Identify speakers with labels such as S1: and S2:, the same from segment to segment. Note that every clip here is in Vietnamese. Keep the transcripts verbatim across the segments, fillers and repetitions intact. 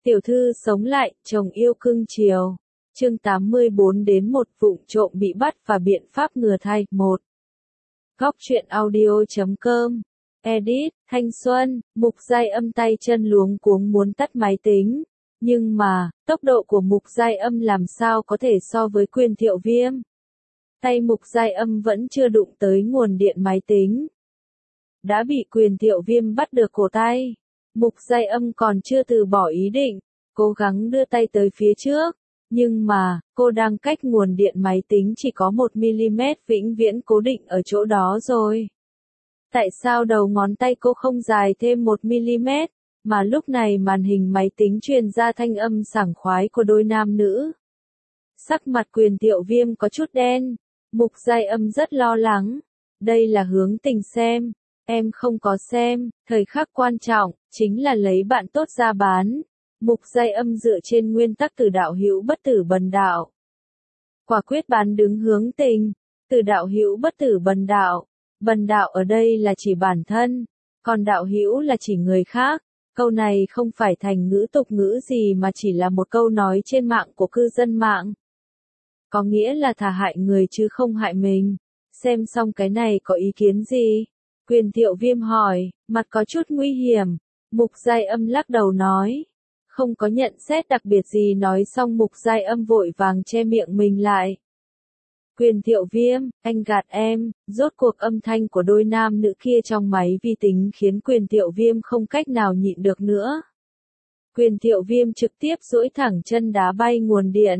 S1: Tiểu thư sống lại, chồng yêu cưng chiều. Chương tám mươi bốn đến một vụng trộm bị bắt và biện pháp ngừa thai. một. Góc truyện audio chấm com. Edit, Thanh Xuân, Mục Giai Âm tay chân luống cuống muốn tắt máy tính. Nhưng mà, tốc độ của Mục Giai Âm làm sao có thể so với Quyền Thiệu Viêm. Tay Mục Giai Âm vẫn chưa đụng tới nguồn điện máy tính. Đã bị Quyền Thiệu Viêm bắt được cổ tay. Mục Giai Âm còn chưa từ bỏ ý định, cố gắng đưa tay tới phía trước. Nhưng mà, cô đang cách nguồn điện máy tính chỉ có một mi-li-mét vĩnh viễn cố định ở chỗ đó rồi. Tại sao đầu ngón tay cô không dài thêm một mi-li-mét, mà lúc này màn hình máy tính truyền ra thanh âm sảng khoái của đôi nam nữ. Sắc mặt Quyền Thiệu Viêm có chút đen, Mục Giai Âm rất lo lắng. Đây là hướng tình xem, em không có xem, thời khắc quan trọng, chính là lấy bạn tốt ra bán. Mục Giai Âm dựa trên nguyên tắc từ đạo hữu bất tử bần đạo. Quả quyết bán đứng hướng tình, từ đạo hữu bất tử bần đạo. Bần đạo ở đây là chỉ bản thân, còn đạo hữu là chỉ người khác. Câu này không phải thành ngữ tục ngữ gì mà chỉ là một câu nói trên mạng của cư dân mạng. Có nghĩa là thà hại người chứ không hại mình. Xem xong cái này có ý kiến gì? Quyền Thiệu Viêm hỏi, mặt có chút nguy hiểm. Mục Giai Âm lắc đầu nói. Không có nhận xét đặc biệt gì. Nói xong Mục Giai Âm vội vàng che miệng mình lại. Quyền Thiệu Viêm, anh gạt em. Rốt cuộc âm thanh của đôi nam nữ kia trong máy vi tính khiến Quyền Thiệu Viêm không cách nào nhịn được nữa. Quyền Thiệu Viêm trực tiếp duỗi thẳng chân đá bay nguồn điện.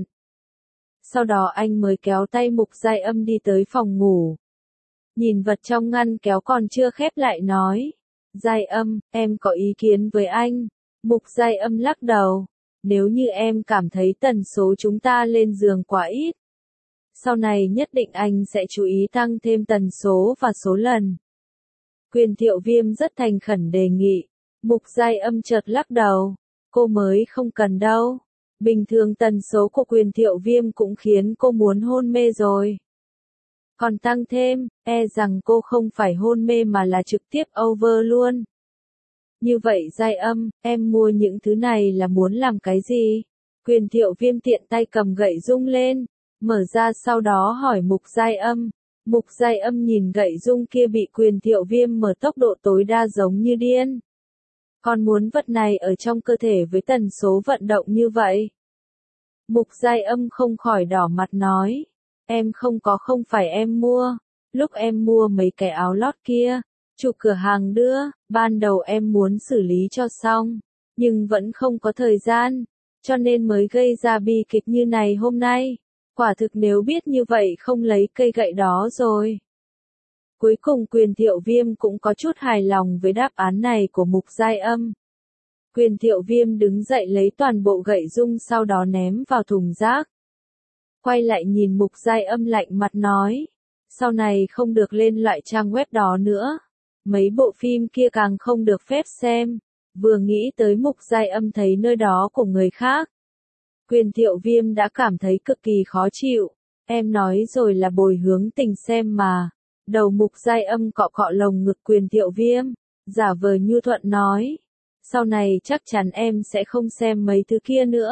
S1: Sau đó anh mới kéo tay Mục Giai Âm đi tới phòng ngủ. Nhìn vật trong ngăn kéo còn chưa khép lại nói. Giai Âm, em có ý kiến với anh. Mục Giai Âm lắc đầu. Nếu như em cảm thấy tần số chúng ta lên giường quá ít, sau này nhất định anh sẽ chú ý tăng thêm tần số và số lần. Quyền Thiệu Viêm rất thành khẩn đề nghị. Mục Giai Âm chợt lắc đầu. Cô mới không cần đâu. Bình thường tần số của Quyền Thiệu Viêm cũng khiến cô muốn hôn mê rồi. Còn tăng thêm, e rằng cô không phải hôn mê mà là trực tiếp over luôn. Như vậy Giai Âm, em mua những thứ này là muốn làm cái gì? Quyền Thiệu Viêm tiện tay cầm gậy rung lên, mở ra sau đó hỏi Mục Giai Âm. Mục Giai Âm nhìn gậy rung kia bị Quyền Thiệu Viêm mở tốc độ tối đa giống như điên. Còn muốn vật này ở trong cơ thể với tần số vận động như vậy? Mục Giai Âm không khỏi đỏ mặt nói. Em không có không phải em mua. Lúc em mua mấy cái áo lót kia, chủ cửa hàng đưa, ban đầu em muốn xử lý cho xong, nhưng vẫn không có thời gian, cho nên mới gây ra bi kịch như này hôm nay. Quả thực nếu biết như vậy không lấy cây gậy đó rồi. Cuối cùng Quyền Thiệu Viêm cũng có chút hài lòng với đáp án này của Mục Giai Âm. Quyền Thiệu Viêm đứng dậy lấy toàn bộ gậy rung sau đó ném vào thùng rác. Quay lại nhìn Mục Giai Âm lạnh mặt nói. Sau này không được lên loại trang web đó nữa. Mấy bộ phim kia càng không được phép xem. Vừa nghĩ tới Mục Giai Âm thấy nơi đó của người khác. Quyền Thiệu Viêm đã cảm thấy cực kỳ khó chịu. Em nói rồi là bồi hướng tình xem mà. Đầu Mục Giai Âm cọ cọ lồng ngực Quyền Thiệu Viêm. Giả vờ nhu thuận nói. Sau này chắc chắn em sẽ không xem mấy thứ kia nữa.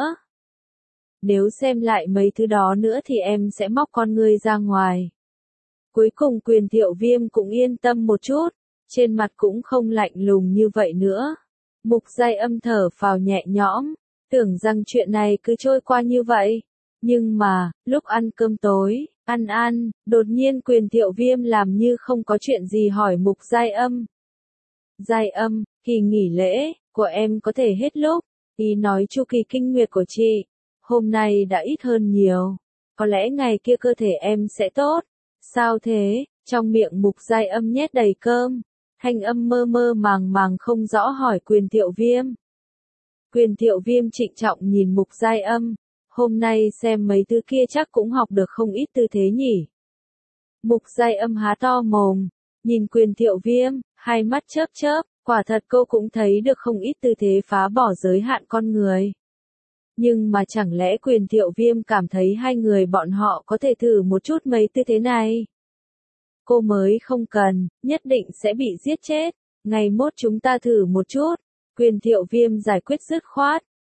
S1: Nếu xem lại mấy thứ đó nữa thì em sẽ móc con ngươi ra ngoài. Cuối cùng Quyền Thiệu Viêm cũng yên tâm một chút. Trên mặt cũng không lạnh lùng như vậy nữa. Mục Giai Âm thở phào nhẹ nhõm. Tưởng rằng chuyện này cứ trôi qua như vậy. Nhưng mà, lúc ăn cơm tối, ăn ăn, đột nhiên Quyền Thiệu Viêm làm như không có chuyện gì hỏi Mục Giai Âm. Giai Âm, kỳ nghỉ lễ của em có thể hết lúc. Ý nói chu kỳ kinh nguyệt của chị hôm nay đã ít hơn nhiều. Có lẽ ngày kia cơ thể em sẽ tốt. Sao thế? Trong miệng Mục Giai Âm nhét đầy cơm. Thanh âm mơ mơ màng màng không rõ hỏi Quyền Thiệu Viêm. Quyền Thiệu Viêm trịnh trọng nhìn Mục Giai Âm. Hôm nay xem mấy thứ kia chắc cũng học được không ít tư thế nhỉ. Mục Giai Âm há to mồm. Nhìn Quyền Thiệu Viêm, hai mắt chớp chớp. Quả thật cô cũng thấy được không ít tư thế phá bỏ giới hạn con người. Nhưng mà chẳng lẽ Quyền Thiệu Viêm cảm thấy hai người bọn họ có thể thử một chút mấy tư thế này? Cô mới không cần, nhất định sẽ bị giết chết. Ngày mốt chúng ta thử một chút. Quyền Thiệu Viêm giải quyết dứt khoát.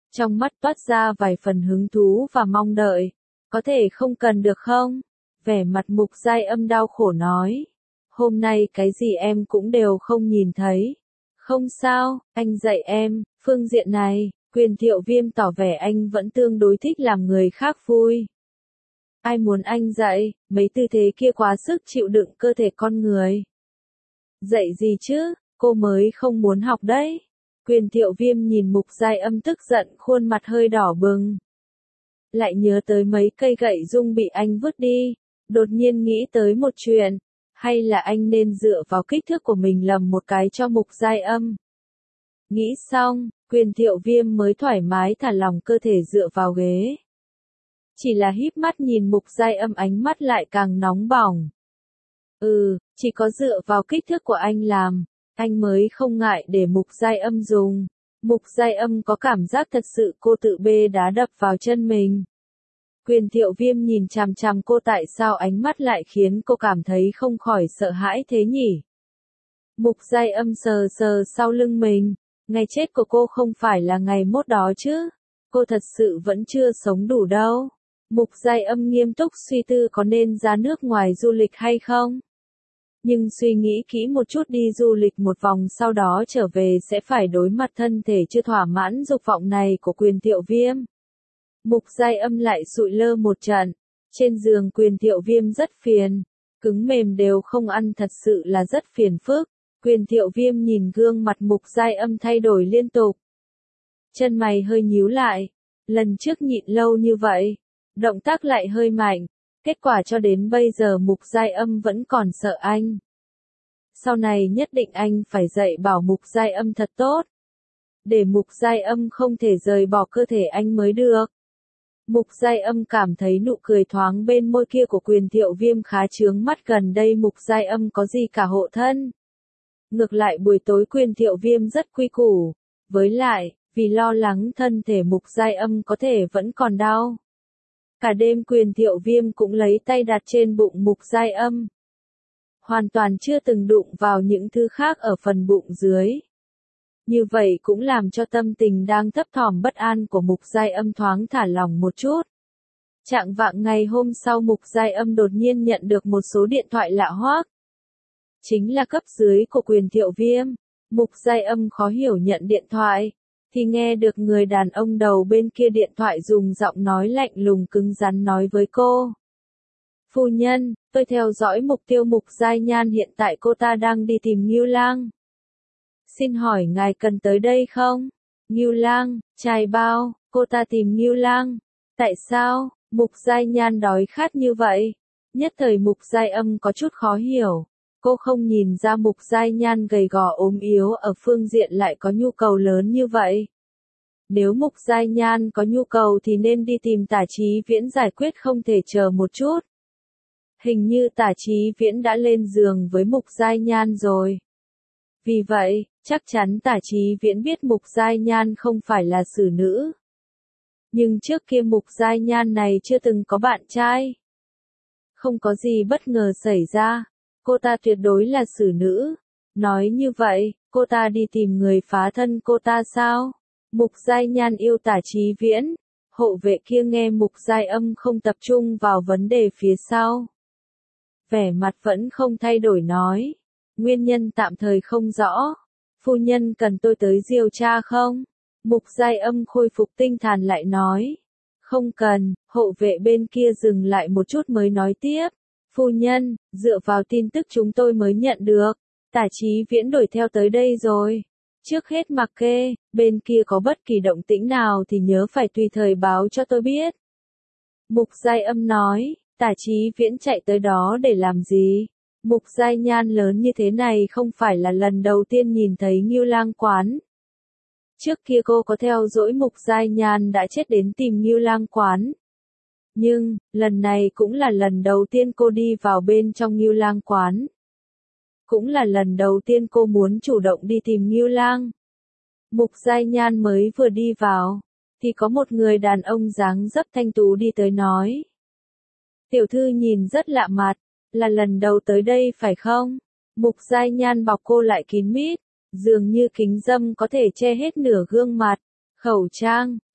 S1: trong mắt toát ra vài phần hứng thú và mong đợi. Có thể không cần được không? Vẻ mặt Mục Giai Âm đau khổ nói. Hôm nay cái gì em cũng đều không nhìn thấy. Không sao, anh dạy em, phương diện này, Quyền Thiệu Viêm tỏ vẻ anh vẫn tương đối thích làm người khác vui. Ai muốn anh dạy, mấy tư thế kia quá sức chịu đựng cơ thể con người. Dạy gì chứ, cô mới không muốn học đấy. Quyền Thiệu Viêm nhìn Mục Giai Âm tức giận, khuôn mặt hơi đỏ bừng. Lại nhớ tới mấy cây gậy dung bị anh vứt đi, đột nhiên nghĩ tới một chuyện, hay là anh nên dựa vào kích thước của mình lầm một cái cho Mục Giai Âm. Nghĩ xong, Quyền Thiệu Viêm mới thoải mái thả lỏng cơ thể dựa vào ghế. Chỉ là híp mắt nhìn Mục Giai Âm, ánh mắt lại càng nóng bỏng. Ừ, chỉ có dựa vào kích thước của anh làm, anh mới không ngại để Mục Giai Âm dùng. Mục Giai Âm có cảm giác thật sự cô tự bê đá đập vào chân mình. Quyền Thiệu Viêm nhìn chằm chằm cô, tại sao ánh mắt lại khiến cô cảm thấy không khỏi sợ hãi thế nhỉ? Mục Giai Âm sờ sờ sau lưng mình, ngày chết của cô không phải là ngày mốt đó chứ? Cô thật sự vẫn chưa sống đủ đâu. Mục Giai Âm nghiêm túc suy tư có nên ra nước ngoài du lịch hay không? Nhưng suy nghĩ kỹ một chút, đi du lịch một vòng sau đó trở về sẽ phải đối mặt thân thể chưa thỏa mãn dục vọng này của Quyền Thiệu Viêm. Mục Giai Âm lại sụi lơ một trận. Trên giường Quyền Thiệu Viêm rất phiền. Cứng mềm đều không ăn, thật sự là rất phiền phức. Quyền Thiệu Viêm nhìn gương mặt Mục Giai Âm thay đổi liên tục. Chân mày hơi nhíu lại. Lần trước nhịn lâu như vậy, động tác lại hơi mạnh. Kết quả cho đến bây giờ Mục Giai Âm vẫn còn sợ anh. Sau này nhất định anh phải dạy bảo Mục Giai Âm thật tốt. Để Mục Giai Âm không thể rời bỏ cơ thể anh mới được. Mục Giai Âm cảm thấy nụ cười thoáng bên môi kia của Quyền Thiệu Viêm khá chướng mắt, gần đây Mục Giai Âm có gì cả hộ thân. Ngược lại buổi tối Quyền Thiệu Viêm rất quy củ. Với lại, vì lo lắng thân thể Mục Giai Âm có thể vẫn còn đau. Cả đêm Quyền Thiệu Viêm cũng lấy tay đặt trên bụng Mục Giai Âm. Hoàn toàn chưa từng đụng vào những thứ khác ở phần bụng dưới. Như vậy cũng làm cho tâm tình đang thấp thỏm bất an của Mục Giai Âm thoáng thả lỏng một chút. Chạng vạng ngày hôm sau Mục Giai Âm đột nhiên nhận được một số điện thoại lạ hoắc. Chính là cấp dưới của Quyền Thiệu Viêm. Mục Giai Âm khó hiểu nhận điện thoại, thì nghe được người đàn ông đầu bên kia điện thoại dùng giọng nói lạnh lùng cứng rắn nói với cô. Phu nhân, tôi theo dõi mục tiêu Mục Giai Nhan, hiện tại cô ta đang đi tìm Ngưu Lang. Xin hỏi ngài cần tới đây không? Ngưu Lang, trai bao, cô ta tìm Ngưu Lang. Tại sao, Mục Giai Nhan đói khát như vậy? Nhất thời Mục Giai Âm có chút khó hiểu. Cô không nhìn ra Mục Giai Nhan gầy gò ốm yếu ở phương diện lại có nhu cầu lớn như vậy. Nếu Mục Giai Nhan có nhu cầu thì nên đi tìm Tả Chí Viễn giải quyết, không thể chờ một chút. Hình như Tả Chí Viễn đã lên giường với Mục Giai Nhan rồi. Vì vậy, chắc chắn Tả Chí Viễn biết Mục Giai Nhan không phải là xử nữ. Nhưng trước kia Mục Giai Nhan này chưa từng có bạn trai. Không có gì bất ngờ xảy ra. Cô ta tuyệt đối là xử nữ. Nói như vậy, cô ta đi tìm người phá thân cô ta sao? Mục Giai Nhan yêu Tả Chí Viễn. Hộ vệ kia nghe Mục Giai Âm không tập trung vào vấn đề phía sau. Vẻ mặt vẫn không thay đổi nói. Nguyên nhân tạm thời không rõ. Phu nhân cần tôi tới điều tra không? Mục Giai Âm khôi phục tinh thần lại nói. Không cần, hộ vệ bên kia dừng lại một chút mới nói tiếp. Phu nhân, dựa vào tin tức chúng tôi mới nhận được, Tả Chí Viễn đuổi theo tới đây rồi. Trước hết mặc kệ, bên kia có bất kỳ động tĩnh nào thì nhớ phải tùy thời báo cho tôi biết. Mục Giai Âm nói, Tả Chí Viễn chạy tới đó để làm gì? Mục Giai Nhan lớn như thế này không phải là lần đầu tiên nhìn thấy Ngưu Lang quán. Trước kia cô có theo dõi Mục Giai Nhan đã chết đến tìm Ngưu Lang quán. Nhưng, lần này cũng là lần đầu tiên cô đi vào bên trong Ngưu Lang quán. Cũng là lần đầu tiên cô muốn chủ động đi tìm Ngưu Lang. Mục Giai Nhan mới vừa đi vào, thì có một người đàn ông dáng dấp thanh tú đi tới nói. Tiểu thư nhìn rất lạ mặt, là lần đầu tới đây phải không? Mục Giai Nhan bọc cô lại kín mít, dường như kính râm có thể che hết nửa gương mặt. Khẩu trang,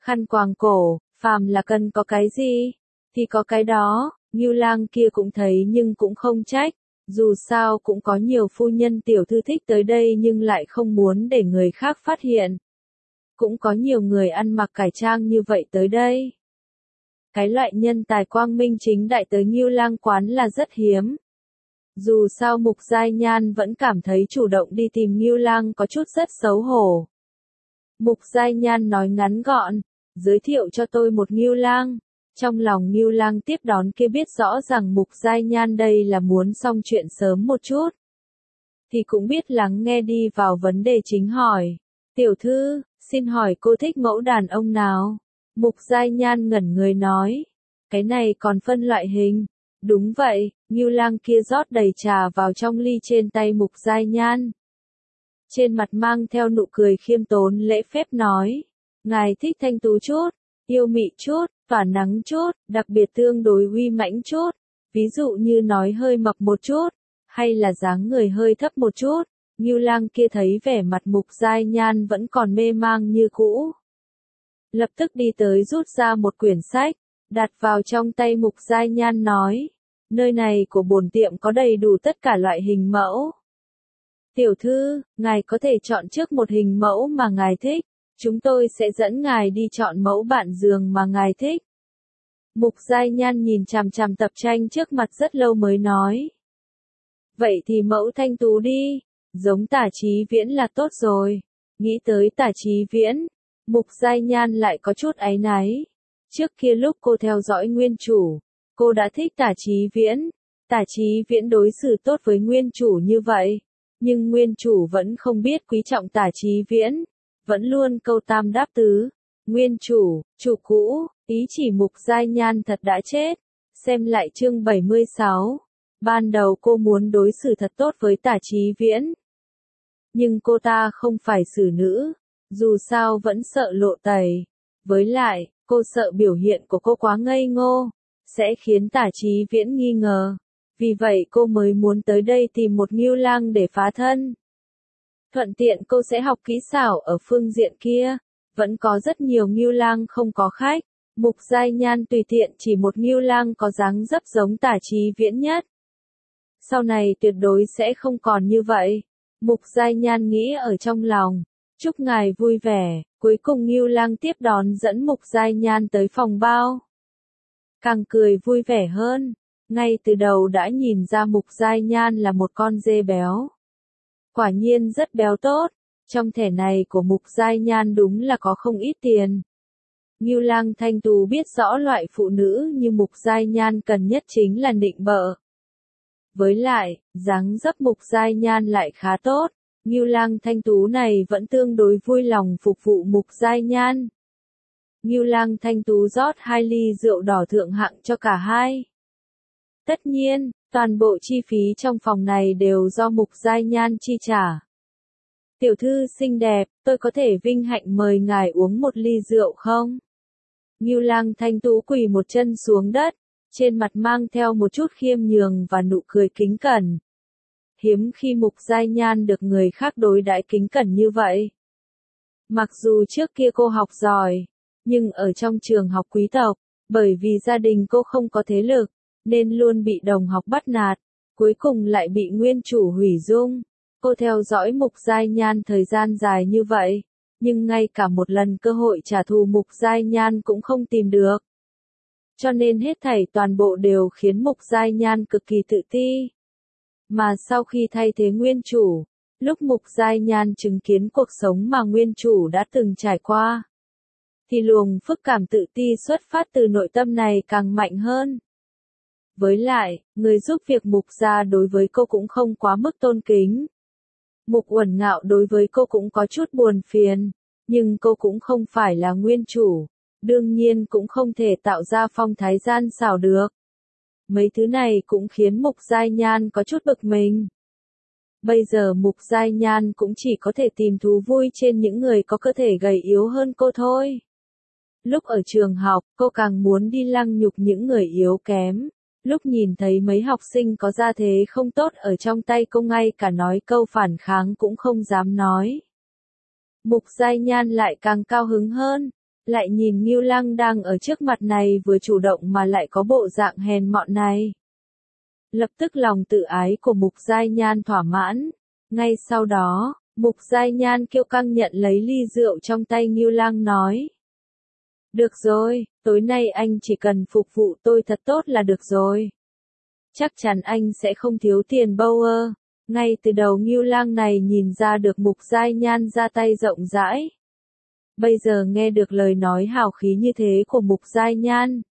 S1: khăn quàng cổ, phàm là cần có cái gì, thì có cái đó, Ngưu Lang kia cũng thấy nhưng cũng không trách, dù sao cũng có nhiều phu nhân tiểu thư thích tới đây nhưng lại không muốn để người khác phát hiện. Cũng có nhiều người ăn mặc cải trang như vậy tới đây. Cái loại nhân tài quang minh chính đại tới Ngưu Lang quán là rất hiếm. Dù sao Mục Giai Nhan vẫn cảm thấy chủ động đi tìm Ngưu Lang có chút rất xấu hổ. Mục Giai Nhan nói ngắn gọn, giới thiệu cho tôi một Ngưu Lang. Trong lòng Ngưu Lang tiếp đón kia biết rõ rằng Mục Giai Nhan đây là muốn xong chuyện sớm một chút. Thì cũng biết lắng nghe đi vào vấn đề chính hỏi. Tiểu thư, xin hỏi cô thích mẫu đàn ông nào? Mục Giai Nhan ngẩn người nói. Cái này còn phân loại hình. Đúng vậy, Ngưu Lang kia rót đầy trà vào trong ly trên tay Mục Giai Nhan. Trên mặt mang theo nụ cười khiêm tốn lễ phép nói. Ngài thích thanh tú chút, yêu mị chút, tỏa nắng chút, đặc biệt tương đối uy mãnh chút. Ví dụ như nói hơi mập một chút, hay là dáng người hơi thấp một chút. Ngưu Lang kia thấy vẻ mặt Mục Giai Nhan vẫn còn mê mang như cũ. Lập tức đi tới rút ra một quyển sách, đặt vào trong tay Mục Giai Nhan nói. Nơi này của bổn tiệm có đầy đủ tất cả loại hình mẫu. Tiểu thư, ngài có thể chọn trước một hình mẫu mà ngài thích. Chúng tôi sẽ dẫn ngài đi chọn mẫu bạn giường mà ngài thích. Mục Giai Nhan nhìn chằm chằm tập tranh trước mặt rất lâu mới nói. Vậy thì mẫu thanh tú đi, giống Tả Chí Viễn là tốt rồi. Nghĩ tới Tả Chí Viễn, Mục Giai Nhan lại có chút áy náy. Trước kia lúc cô theo dõi nguyên chủ, cô đã thích Tả Chí Viễn. Tả Chí Viễn đối xử tốt với nguyên chủ như vậy, nhưng nguyên chủ vẫn không biết quý trọng Tả Chí Viễn, vẫn luôn câu tam đáp tứ. Nguyên chủ, chủ cũ, ý chỉ Mục Giai Nhan thật đã chết. Xem lại chương bảy mươi sáu. Ban đầu cô muốn đối xử thật tốt với Tả Chí Viễn. Nhưng cô ta không phải xử nữ, dù sao vẫn sợ lộ tẩy. Với lại, cô sợ biểu hiện của cô quá ngây ngô, sẽ khiến Tả Chí Viễn nghi ngờ. Vì vậy cô mới muốn tới đây tìm một Ngưu Lang để phá thân. Thuận tiện cô sẽ học kỹ xảo ở phương diện kia. Vẫn có rất nhiều Ngưu Lang không có khách. Mục Giai Nhan tùy tiện chỉ một Ngưu Lang có dáng dấp giống Tả Chí Viễn nhất. Sau này tuyệt đối sẽ không còn như vậy. Mục Giai Nhan nghĩ ở trong lòng. Chúc ngài vui vẻ. Cuối cùng Ngưu Lang tiếp đón dẫn Mục Giai Nhan tới phòng bao. Càng cười vui vẻ hơn. Ngay từ đầu đã nhìn ra Mục Giai Nhan là một con dê béo. Quả nhiên rất béo tốt. Trong thẻ này của Mục Giai Nhan đúng là có không ít tiền. Ngưu Lang thanh tú biết rõ loại phụ nữ như Mục Giai Nhan cần nhất chính là nịnh bợ. Với lại, dáng dấp Mục Giai Nhan lại khá tốt. Ngưu Lang thanh tú này vẫn tương đối vui lòng phục vụ Mục Giai Nhan. Ngưu Lang thanh tú rót hai ly rượu đỏ thượng hạng cho cả hai. Tất nhiên, toàn bộ chi phí trong phòng này đều do Mục Giai Nhan chi trả. Tiểu thư xinh đẹp, tôi có thể vinh hạnh mời ngài uống một ly rượu không? Ngưu Lang thanh tú quỳ một chân xuống đất, trên mặt mang theo một chút khiêm nhường và nụ cười kính cẩn. Hiếm khi Mục Giai Nhan được người khác đối đãi kính cẩn như vậy. Mặc dù trước kia cô học giỏi, nhưng ở trong trường học quý tộc, bởi vì gia đình cô không có thế lực, nên luôn bị đồng học bắt nạt, cuối cùng lại bị nguyên chủ hủy dung. Cô theo dõi Mục Giai Nhan thời gian dài như vậy, nhưng ngay cả một lần cơ hội trả thù Mục Giai Nhan cũng không tìm được. Cho nên hết thảy toàn bộ đều khiến Mục Giai Nhan cực kỳ tự ti. Mà sau khi thay thế nguyên chủ, lúc Mục Giai Nhan chứng kiến cuộc sống mà nguyên chủ đã từng trải qua, thì luồng phức cảm tự ti xuất phát từ nội tâm này càng mạnh hơn. Với lại, người giúp việc Mục gia đối với cô cũng không quá mức tôn kính. Mục Uẩn Ngạo đối với cô cũng có chút buồn phiền, nhưng cô cũng không phải là nguyên chủ, đương nhiên cũng không thể tạo ra phong thái gian xảo được. Mấy thứ này cũng khiến Mục Giai Nhan có chút bực mình. Bây giờ Mục Giai Nhan cũng chỉ có thể tìm thú vui trên những người có cơ thể gầy yếu hơn cô thôi. Lúc ở trường học, cô càng muốn đi lăng nhục những người yếu kém. Lúc nhìn thấy mấy học sinh có gia thế không tốt ở trong tay cô ngay cả nói câu phản kháng cũng không dám nói. Mục Giai Nhan lại càng cao hứng hơn. lại nhìn Ngưu Lăng đang ở trước mặt này vừa chủ động mà lại có bộ dạng hèn mọn này. Lập tức lòng tự ái của Mục Giai Nhan thỏa mãn. Ngay sau đó, Mục Giai Nhan kiêu căng nhận lấy ly rượu trong tay Ngưu Lăng nói. Được rồi, tối nay anh chỉ cần phục vụ tôi thật tốt là được rồi. Chắc chắn anh sẽ không thiếu tiền Bauer. Ngay từ đầu Ngưu Lăng này nhìn ra được Mục Giai Nhan ra tay rộng rãi. Bây giờ nghe được lời nói hào khí như thế của Mục Giai Nhan,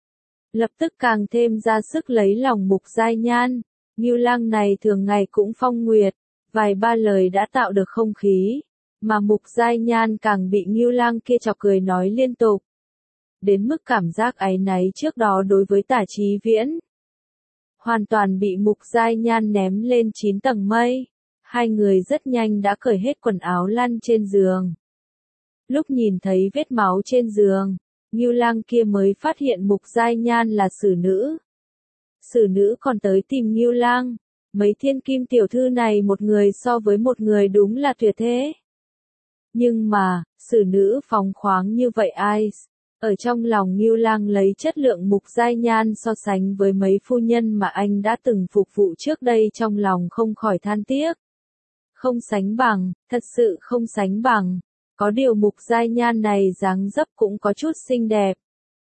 S1: lập tức càng thêm ra sức lấy lòng Mục Giai Nhan. Ngưu Lăng này thường ngày cũng phong nguyệt, vài ba lời đã tạo được không khí, mà Mục Giai Nhan càng bị Ngưu Lăng kia chọc cười nói liên tục. Đến mức cảm giác áy náy trước đó đối với Tả Chí Viễn, hoàn toàn bị Mục Giai Nhan ném lên chín tầng mây. Hai người rất nhanh đã cởi hết quần áo lăn trên giường. Lúc nhìn thấy vết máu trên giường, Ngưu Lăng kia mới phát hiện Mục Giai Nhan là xử nữ. Xử nữ còn tới tìm Ngưu Lăng. Mấy thiên kim tiểu thư này một người so với một người đúng là tuyệt thế. Nhưng mà, xử nữ phóng khoáng như vậy ai? Ở trong lòng Ngưu Lăng lấy chất lượng Mục Giai Nhan so sánh với mấy phu nhân mà anh đã từng phục vụ trước đây trong lòng không khỏi than tiếc. Không sánh bằng, thật sự không sánh bằng. Có điều Mục Giai Nhan này dáng dấp cũng có chút xinh đẹp.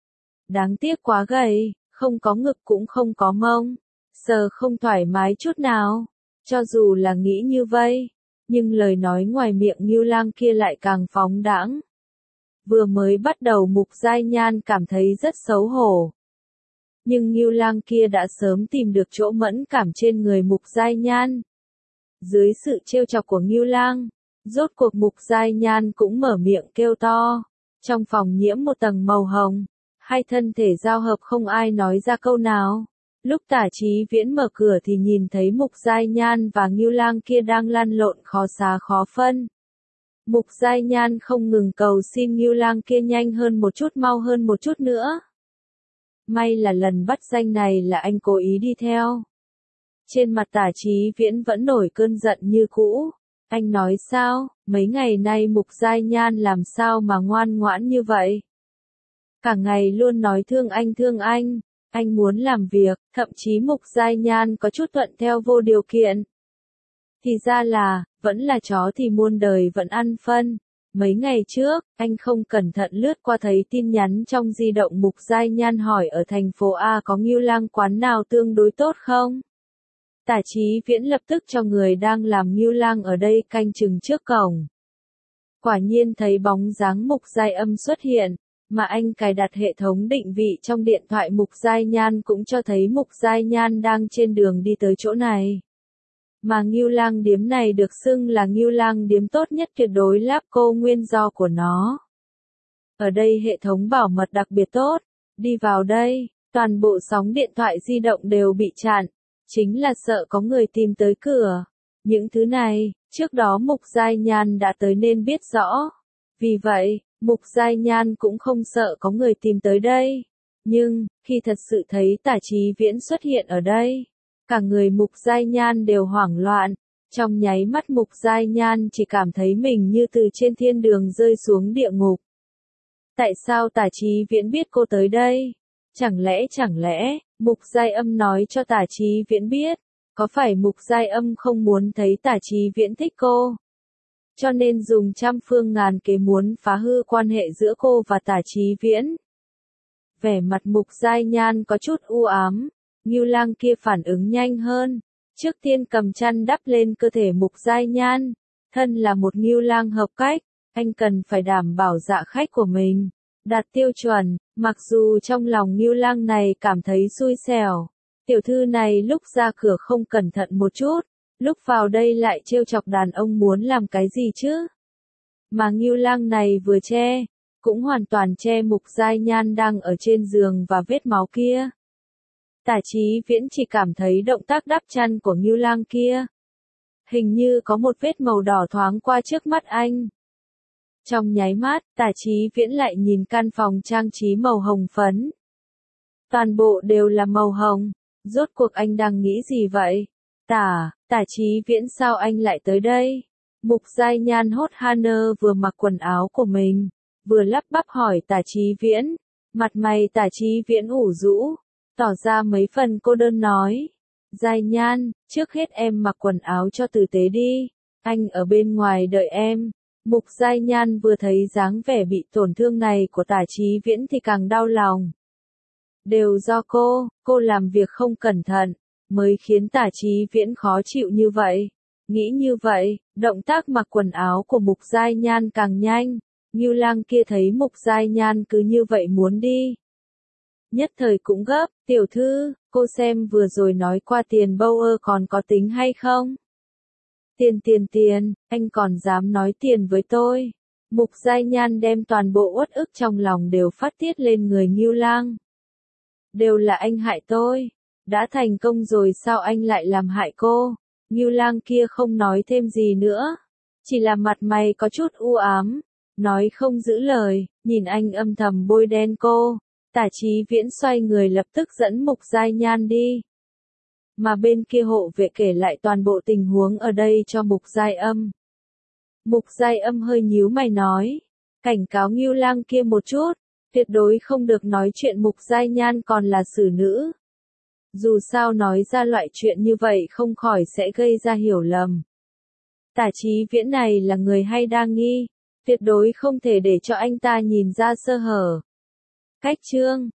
S1: Đáng tiếc quá gầy, không có ngực cũng không có mông. Sờ không thoải mái chút nào. Cho dù là nghĩ như vậy, nhưng lời nói ngoài miệng Ngưu Lăng kia lại càng phóng đãng. Vừa mới bắt đầu Mục Giai Nhan cảm thấy rất xấu hổ. Nhưng Ngưu Lăng kia đã sớm tìm được chỗ mẫn cảm trên người Mục Giai Nhan. Dưới sự trêu chọc của Ngưu Lăng, rốt cuộc Mục Giai Nhan cũng mở miệng kêu to. Trong phòng nhiễm một tầng màu hồng, hai thân thể giao hợp không ai nói ra câu nào. Lúc Tả Chí Viễn mở cửa thì nhìn thấy Mục Giai Nhan và Ngưu Lăng kia đang lăn lộn khó xá khó phân. Mục Giai Nhan không ngừng cầu xin Ngưu Lăng kia nhanh hơn một chút, mau hơn một chút nữa. May là lần bắt danh này là anh cố ý đi theo. Trên mặt Tả Chí Viễn vẫn nổi cơn giận như cũ. Anh nói sao, mấy ngày nay Mục Giai Nhan làm sao mà ngoan ngoãn như vậy? Cả ngày luôn nói thương anh thương anh. Anh muốn làm việc, thậm chí Mục Giai Nhan có chút thuận theo vô điều kiện. Thì ra là, vẫn là chó thì muôn đời vẫn ăn phân. Mấy ngày trước, anh không cẩn thận lướt qua thấy tin nhắn trong di động Mục Giai Nhan hỏi ở thành phố A có Ngưu Lăng quán nào tương đối tốt không? Tả Chí Viễn lập tức cho người đang làm Ngưu Lăng ở đây canh chừng trước cổng. Quả nhiên thấy bóng dáng Mục Giai Âm xuất hiện. Mà anh cài đặt hệ thống định vị trong điện thoại Mục Giai Nhan cũng cho thấy Mục Giai Nhan đang trên đường đi tới chỗ này. Mà Ngưu Lang điếm này được xưng là Ngưu Lang điếm tốt nhất tuyệt đối láp cô nguyên do của nó. Ở đây hệ thống bảo mật đặc biệt tốt. Đi vào đây, toàn bộ sóng điện thoại di động đều bị chặn. Chính là sợ có người tìm tới cửa. Những thứ này, trước đó Mục Giai Nhan đã tới nên biết rõ. Vì vậy, Mục Giai Nhan cũng không sợ có người tìm tới đây. Nhưng, khi thật sự thấy Tả Chí Viễn xuất hiện ở đây, cả người Mục Giai Nhan đều hoảng loạn. Trong nháy mắt Mục Giai Nhan chỉ cảm thấy mình như từ trên thiên đường rơi xuống địa ngục. Tại sao Tả Chí Viễn biết cô tới đây? Chẳng lẽ chẳng lẽ, Mục Giai Âm nói cho Tả Chí Viễn biết? Có phải Mục Giai Âm không muốn thấy Tả Chí Viễn thích cô? Cho nên dùng trăm phương ngàn kế muốn phá hư quan hệ giữa cô và Tả Chí Viễn. Vẻ mặt Mục Giai Nhan có chút u ám, Ngưu Lang kia phản ứng nhanh hơn. Trước tiên cầm chăn đắp lên cơ thể Mục Giai Nhan. Thân là một Ngưu Lang hợp cách, anh cần phải đảm bảo dạ khách của mình đạt tiêu chuẩn, mặc dù trong lòng Ngưu Lang này cảm thấy xui xẻo. Tiểu thư này lúc ra cửa không cẩn thận một chút. Lúc vào đây lại trêu chọc đàn ông muốn làm cái gì chứ? Mà Ngưu Lang này vừa che, cũng hoàn toàn che Mục Giai Nhan đang ở trên giường và vết máu kia. Tả Chí Viễn chỉ cảm thấy động tác đắp chăn của Ngưu Lang kia. Hình như có một vết màu đỏ thoáng qua trước mắt anh. Trong nháy mắt, Tả Chí Viễn lại nhìn căn phòng trang trí màu hồng phấn. Toàn bộ đều là màu hồng. Rốt cuộc anh đang nghĩ gì vậy? Tả, Tả Chí Viễn sao anh lại tới đây? Mục Giai Nhan hốt Hanner vừa mặc quần áo của mình. vừa lắp bắp hỏi Tả Chí Viễn. Mặt mày Tả Chí Viễn ủ rũ, tỏ ra mấy phần cô đơn nói. Giai Nhan, trước hết em mặc quần áo cho tử tế đi, anh ở bên ngoài đợi em. Mục Giai Nhan vừa thấy dáng vẻ bị tổn thương này của Tả Chí Viễn thì càng đau lòng. Đều do cô, cô làm việc không cẩn thận, mới khiến Tả Chí Viễn khó chịu như vậy. Nghĩ như vậy, động tác mặc quần áo của Mục Giai Nhan càng nhanh. Ngưu Lang kia thấy Mục Giai Nhan cứ như vậy muốn đi. Nhất thời cũng gấp, tiểu thư, cô xem vừa rồi nói qua tiền bâu ơ còn có tính hay không? Tiền tiền tiền, anh còn dám nói tiền với tôi. Mục Giai Nhan đem toàn bộ uất ức trong lòng đều phát tiết lên người Ngưu Lang. Đều là anh hại tôi, đã thành công rồi sao anh lại làm hại cô? Ngưu Lang kia không nói thêm gì nữa, chỉ là mặt mày có chút u ám, nói không giữ lời, nhìn anh âm thầm bôi đen cô. Tả Chí Viễn xoay người lập tức dẫn Mục Giai Nhan đi. Mà bên kia hộ vệ kể lại toàn bộ tình huống ở đây cho Mục Giai Âm. Mục Giai Âm hơi nhíu mày nói, cảnh cáo Ngưu Lang kia một chút, tuyệt đối không được nói chuyện Mục Giai Nhan còn là xử nữ. Dù sao nói ra loại chuyện như vậy không khỏi sẽ gây ra hiểu lầm. Tả Chí Viễn này là người hay đa nghi, tuyệt đối không thể để cho anh ta nhìn ra sơ hở. Cách chương